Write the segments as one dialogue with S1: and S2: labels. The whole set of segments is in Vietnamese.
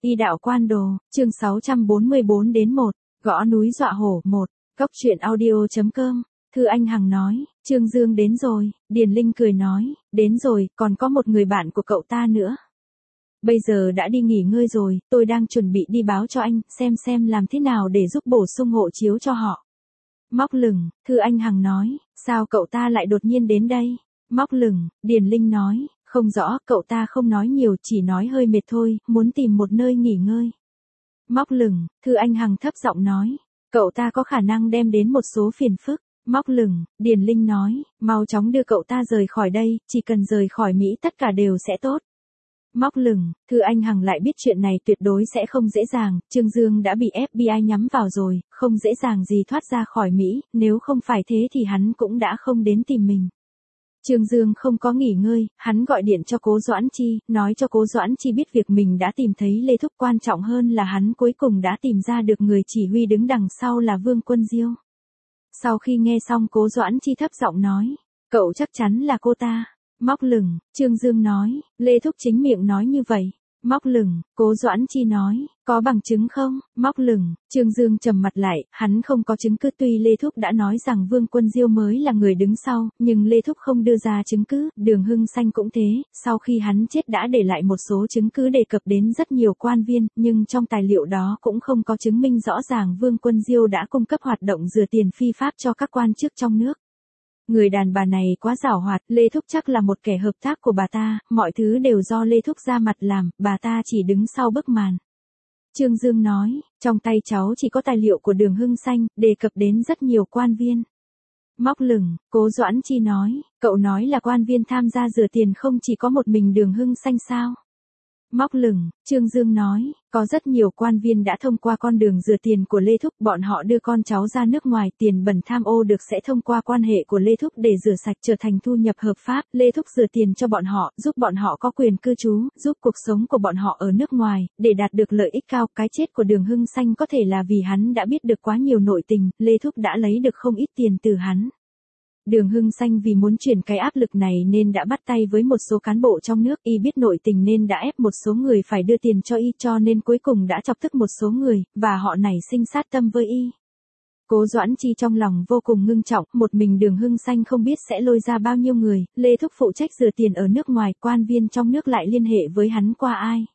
S1: Y đạo quan đồ, chương 644-1, gõ núi dọa hổ 1, Cốc truyện audio.com, Thư Anh Hằng nói, Trương Dương đến rồi, Điền Linh cười nói, đến rồi, còn có một người bạn của cậu ta nữa. Bây giờ đã đi nghỉ ngơi rồi, tôi đang chuẩn bị đi báo cho anh, xem làm thế nào để giúp bổ sung hộ chiếu cho họ. Móc lửng, Thư Anh Hằng nói, sao cậu ta lại đột nhiên đến đây? Móc lửng, Điền Linh nói, không rõ, cậu ta không nói nhiều, chỉ nói hơi mệt thôi, muốn tìm một nơi nghỉ ngơi. Móc lửng, Thư Anh Hằng thấp giọng nói, cậu ta có khả năng đem đến một số phiền phức. Móc lửng, Điền Linh nói, mau chóng đưa cậu ta rời khỏi đây, chỉ cần rời khỏi Mỹ tất cả đều sẽ tốt. Móc lửng, Thư Anh Hằng lại biết chuyện này tuyệt đối sẽ không dễ dàng, Trương Dương đã bị FBI nhắm vào rồi, không dễ dàng gì thoát ra khỏi Mỹ, nếu không phải thế thì hắn cũng đã không đến tìm mình. Trương Dương không có nghỉ ngơi, hắn gọi điện cho Cố Doãn Chi, nói cho Cố Doãn Chi biết việc mình đã tìm thấy Lê Thúc, quan trọng hơn là hắn cuối cùng đã tìm ra được người chỉ huy đứng đằng sau là Vương Quân Diêu. Sau khi nghe xong Cố Doãn Chi thấp giọng nói, cậu chắc chắn là cô ta. Móc lửng, Trương Dương nói, Lê Thúc chính miệng nói như vậy. Móc lửng, Cố Doãn Chi nói, có bằng chứng không? Móc lửng, Trương Dương trầm mặt lại, hắn không có chứng cứ, tuy Lê Thúc đã nói rằng Vương Quân Diêu mới là người đứng sau, nhưng Lê Thúc không đưa ra chứng cứ, Đường Hưng Xanh cũng thế, sau khi hắn chết đã để lại một số chứng cứ đề cập đến rất nhiều quan viên, nhưng trong tài liệu đó cũng không có chứng minh rõ ràng Vương Quân Diêu đã cung cấp hoạt động rửa tiền phi pháp cho các quan chức trong nước. Người đàn bà này quá giảo hoạt, Lê Thúc chắc là một kẻ hợp tác của bà ta, mọi thứ đều do Lê Thúc ra mặt làm, bà ta chỉ đứng sau bức màn. Trương Dương nói, trong tay cháu chỉ có tài liệu của Đường Hưng Xanh, đề cập đến rất nhiều quan viên. Móc lửng, Cố Doãn Chi nói, cậu nói là quan viên tham gia rửa tiền không chỉ có một mình Đường Hưng Xanh sao? Móc lửng, Trương Dương nói, có rất nhiều quan viên đã thông qua con đường rửa tiền của Lê Thúc, bọn họ đưa con cháu ra nước ngoài, tiền bẩn tham ô được sẽ thông qua quan hệ của Lê Thúc để rửa sạch trở thành thu nhập hợp pháp, Lê Thúc rửa tiền cho bọn họ, giúp bọn họ có quyền cư trú, giúp cuộc sống của bọn họ ở nước ngoài, để đạt được lợi ích cao. Cái chết của Đường Hưng Xanh có thể là vì hắn đã biết được quá nhiều nội tình, Lê Thúc đã lấy được không ít tiền từ hắn. Đường Hưng Xanh vì muốn chuyển cái áp lực này nên đã bắt tay với một số cán bộ trong nước, y biết nội tình nên đã ép một số người phải đưa tiền cho y, cho nên cuối cùng đã chọc tức một số người, và họ nảy sinh sát tâm với y. Cố Doãn Chi trong lòng vô cùng ngưng trọng, một mình Đường Hưng Xanh không biết sẽ lôi ra bao nhiêu người, Lê Thúc phụ trách rửa tiền ở nước ngoài, quan viên trong nước lại liên hệ với hắn qua ai.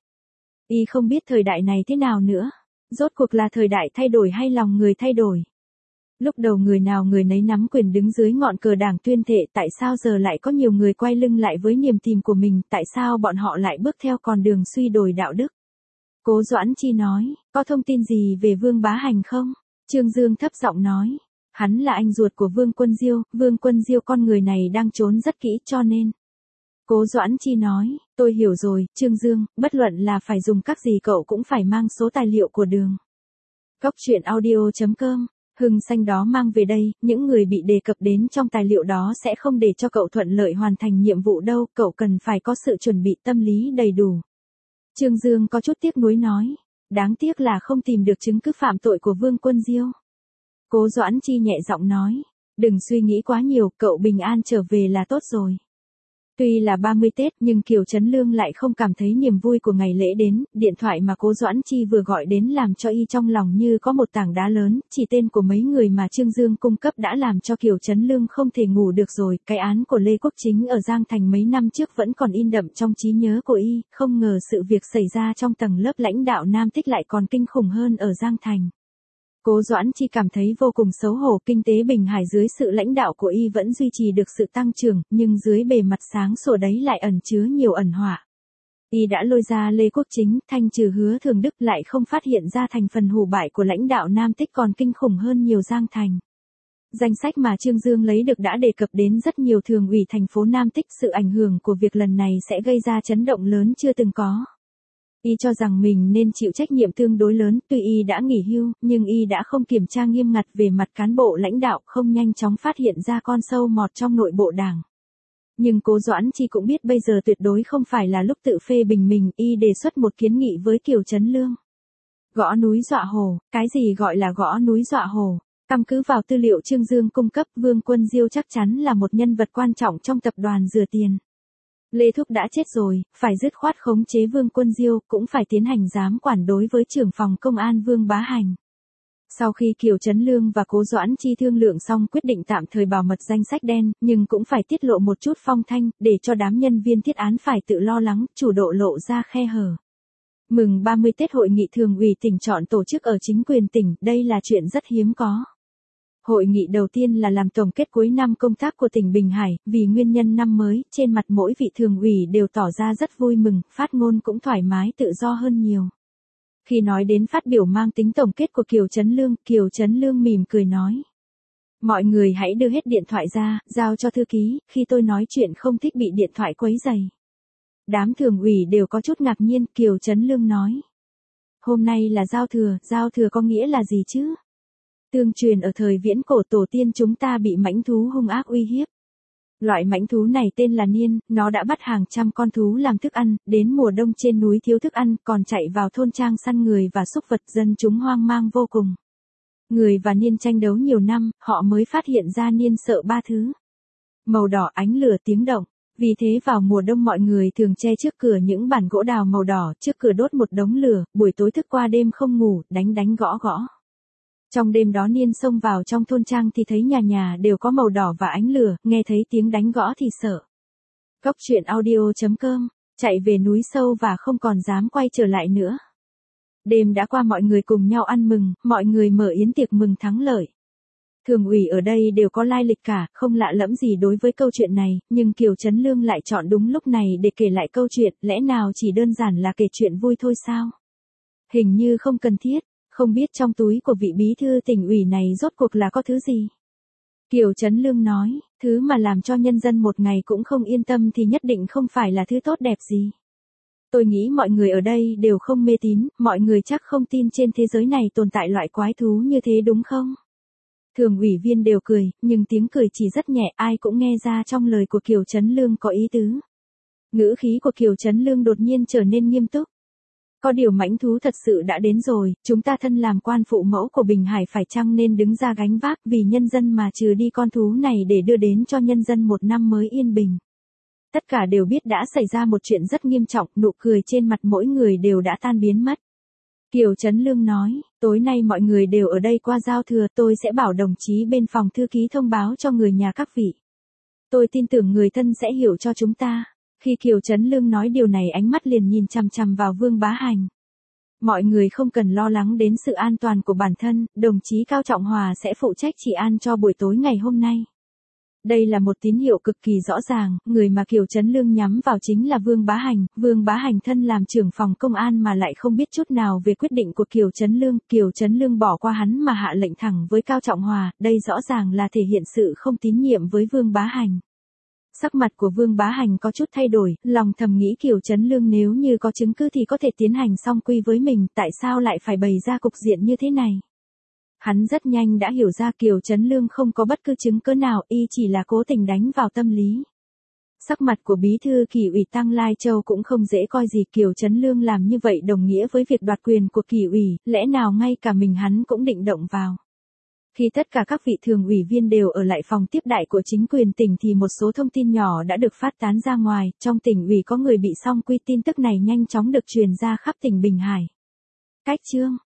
S1: Y không biết thời đại này thế nào nữa, rốt cuộc là thời đại thay đổi hay lòng người thay đổi. Lúc đầu người nào người nấy nắm quyền đứng dưới ngọn cờ Đảng tuyên thệ, tại sao giờ lại có nhiều người quay lưng lại với niềm tin của mình, tại sao bọn họ lại bước theo con đường suy đồi đạo đức? Cố Doãn Chi nói, có thông tin gì về Vương Bá Hành không? Trương Dương thấp giọng nói, hắn là anh ruột của Vương Quân Diêu con người này đang trốn rất kỹ cho nên. Cố Doãn Chi nói, tôi hiểu rồi, Trương Dương, bất luận là phải dùng các gì cậu cũng phải mang số tài liệu của Đường. Cốc truyện audio.com, Hưng Xanh đó mang về đây, những người bị đề cập đến trong tài liệu đó sẽ không để cho cậu thuận lợi hoàn thành nhiệm vụ đâu, cậu cần phải có sự chuẩn bị tâm lý đầy đủ. Trương Dương có chút tiếc nuối nói, đáng tiếc là không tìm được chứng cứ phạm tội của Vương Quân Diêu. Cố Doãn Chi nhẹ giọng nói, đừng suy nghĩ quá nhiều, cậu bình an trở về là tốt rồi. Tuy là 30 Tết nhưng Kiều Trấn Lương lại không cảm thấy niềm vui của ngày lễ đến, điện thoại mà Cố Doãn Chi vừa gọi đến làm cho y trong lòng như có một tảng đá lớn, chỉ tên của mấy người mà Trương Dương cung cấp đã làm cho Kiều Trấn Lương không thể ngủ được rồi, cái án của Lê Quốc Chính ở Giang Thành mấy năm trước vẫn còn in đậm trong trí nhớ của y, không ngờ sự việc xảy ra trong tầng lớp lãnh đạo Nam Tích lại còn kinh khủng hơn ở Giang Thành. Cố Doãn Chi cảm thấy vô cùng xấu hổ, kinh tế Bình Hải dưới sự lãnh đạo của y vẫn duy trì được sự tăng trưởng, nhưng dưới bề mặt sáng sủa đấy lại ẩn chứa nhiều ẩn họa. Y đã lôi ra Lê Quốc Chính, thanh trừ Hứa Thường Đức, lại không phát hiện ra thành phần hủ bại của lãnh đạo Nam Tích còn kinh khủng hơn nhiều Giang Thành. Danh sách mà Trương Dương lấy được đã đề cập đến rất nhiều thường ủy thành phố Nam Tích, sự ảnh hưởng của việc lần này sẽ gây ra chấn động lớn chưa từng có. Y cho rằng mình nên chịu trách nhiệm tương đối lớn, tuy y đã nghỉ hưu, nhưng y đã không kiểm tra nghiêm ngặt về mặt cán bộ lãnh đạo, không nhanh chóng phát hiện ra con sâu mọt trong nội bộ đảng. Nhưng Cố Doãn Chi cũng biết bây giờ tuyệt đối không phải là lúc tự phê bình mình, y đề xuất một kiến nghị với Kiều Trấn Lương. Gõ núi dọa hổ, cái gì gọi là gõ núi dọa hổ? Căn cứ vào tư liệu Trương Dương cung cấp, Vương Quân Diêu chắc chắn là một nhân vật quan trọng trong tập đoàn rửa tiền. Lê Thúc đã chết rồi, phải dứt khoát khống chế Vương Quân Diêu, cũng phải tiến hành giám quản đối với trưởng phòng công an Vương Bá Hành. Sau khi Kiều Trấn Lương và Cố Doãn Chi thương lượng xong quyết định tạm thời bảo mật danh sách đen, nhưng cũng phải tiết lộ một chút phong thanh, để cho đám nhân viên thiết án phải tự lo lắng, chủ độ lộ ra khe hở. Mừng 30 Tết hội nghị thường ủy tỉnh chọn tổ chức ở chính quyền tỉnh, đây là chuyện rất hiếm có. Hội nghị đầu tiên là làm tổng kết cuối năm công tác của tỉnh Bình Hải, vì nguyên nhân năm mới, trên mặt mỗi vị thường ủy đều tỏ ra rất vui mừng, phát ngôn cũng thoải mái tự do hơn nhiều. Khi nói đến phát biểu mang tính tổng kết của Kiều Trấn Lương mỉm cười nói. Mọi người hãy đưa hết điện thoại ra, giao cho thư ký, khi tôi nói chuyện không thích bị điện thoại quấy rầy. Đám thường ủy đều có chút ngạc nhiên, Kiều Trấn Lương nói. Hôm nay là giao thừa có nghĩa là gì chứ? Tương truyền ở thời viễn cổ tổ tiên chúng ta bị mãnh thú hung ác uy hiếp. Loại mãnh thú này tên là niên, nó đã bắt hàng trăm con thú làm thức ăn, đến mùa đông trên núi thiếu thức ăn, còn chạy vào thôn trang săn người và súc vật, dân chúng hoang mang vô cùng. Người và niên tranh đấu nhiều năm, họ mới phát hiện ra niên sợ ba thứ. Màu đỏ, ánh lửa, tiếng động. Vì thế vào mùa đông mọi người thường che trước cửa những bản gỗ đào màu đỏ, trước cửa đốt một đống lửa, buổi tối thức qua đêm không ngủ, đánh gõ. Trong đêm đó niên xông vào trong thôn trang thì thấy nhà nhà đều có màu đỏ và ánh lửa, nghe thấy tiếng đánh gõ thì sợ. Cốc truyện audio.com, chạy về núi sâu và không còn dám quay trở lại nữa. Đêm đã qua mọi người cùng nhau ăn mừng, mọi người mở yến tiệc mừng thắng lợi. Thường ủy ở đây đều có lai lịch cả, không lạ lẫm gì đối với câu chuyện này, nhưng Kiều Trấn Lương lại chọn đúng lúc này để kể lại câu chuyện, lẽ nào chỉ đơn giản là kể chuyện vui thôi sao? Hình như không cần thiết. Không biết trong túi của vị bí thư tỉnh ủy này rốt cuộc là có thứ gì? Kiều Trấn Lương nói, thứ mà làm cho nhân dân một ngày cũng không yên tâm thì nhất định không phải là thứ tốt đẹp gì. Tôi nghĩ mọi người ở đây đều không mê tín, mọi người chắc không tin trên thế giới này tồn tại loại quái thú như thế đúng không? Thường ủy viên đều cười, nhưng tiếng cười chỉ rất nhẹ, ai cũng nghe ra trong lời của Kiều Trấn Lương có ý tứ. Ngữ khí của Kiều Trấn Lương đột nhiên trở nên nghiêm túc. Có điều mãnh thú thật sự đã đến rồi, chúng ta thân làm quan phụ mẫu của Bình Hải phải chăng nên đứng ra gánh vác vì nhân dân mà trừ đi con thú này để đưa đến cho nhân dân một năm mới yên bình. Tất cả đều biết đã xảy ra một chuyện rất nghiêm trọng, nụ cười trên mặt mỗi người đều đã tan biến mất. Kiều Trấn Lương nói, tối nay mọi người đều ở đây qua giao thừa, tôi sẽ bảo đồng chí bên phòng thư ký thông báo cho người nhà các vị. Tôi tin tưởng người thân sẽ hiểu cho chúng ta. Khi Kiều Trấn Lương nói điều này ánh mắt liền nhìn chằm chằm vào Vương Bá Hành. Mọi người không cần lo lắng đến sự an toàn của bản thân, đồng chí Cao Trọng Hòa sẽ phụ trách trị an cho buổi tối ngày hôm nay. Đây là một tín hiệu cực kỳ rõ ràng, người mà Kiều Trấn Lương nhắm vào chính là Vương Bá Hành. Vương Bá Hành thân làm trưởng phòng công an mà lại không biết chút nào về quyết định của Kiều Trấn Lương bỏ qua hắn mà hạ lệnh thẳng với Cao Trọng Hòa, đây rõ ràng là thể hiện sự không tín nhiệm với Vương Bá Hành. Sắc mặt của Vương Bá Hành có chút thay đổi, lòng thầm nghĩ Kiều Trấn Lương nếu như có chứng cứ thì có thể tiến hành song quy với mình, tại sao lại phải bày ra cục diện như thế này? Hắn rất nhanh đã hiểu ra Kiều Trấn Lương không có bất cứ chứng cứ nào, y chỉ là cố tình đánh vào tâm lý. Sắc mặt của bí thư Kỷ ủy Tăng Lai Châu cũng không dễ coi gì, Kiều Trấn Lương làm như vậy đồng nghĩa với việc đoạt quyền của Kỷ ủy, lẽ nào ngay cả mình hắn cũng định động vào. Khi tất cả các vị thường ủy viên đều ở lại phòng tiếp đại của chính quyền tỉnh thì một số thông tin nhỏ đã được phát tán ra ngoài, trong tỉnh ủy có người bị song quy, tin tức này nhanh chóng được truyền ra khắp tỉnh Bình Hải. Cách chương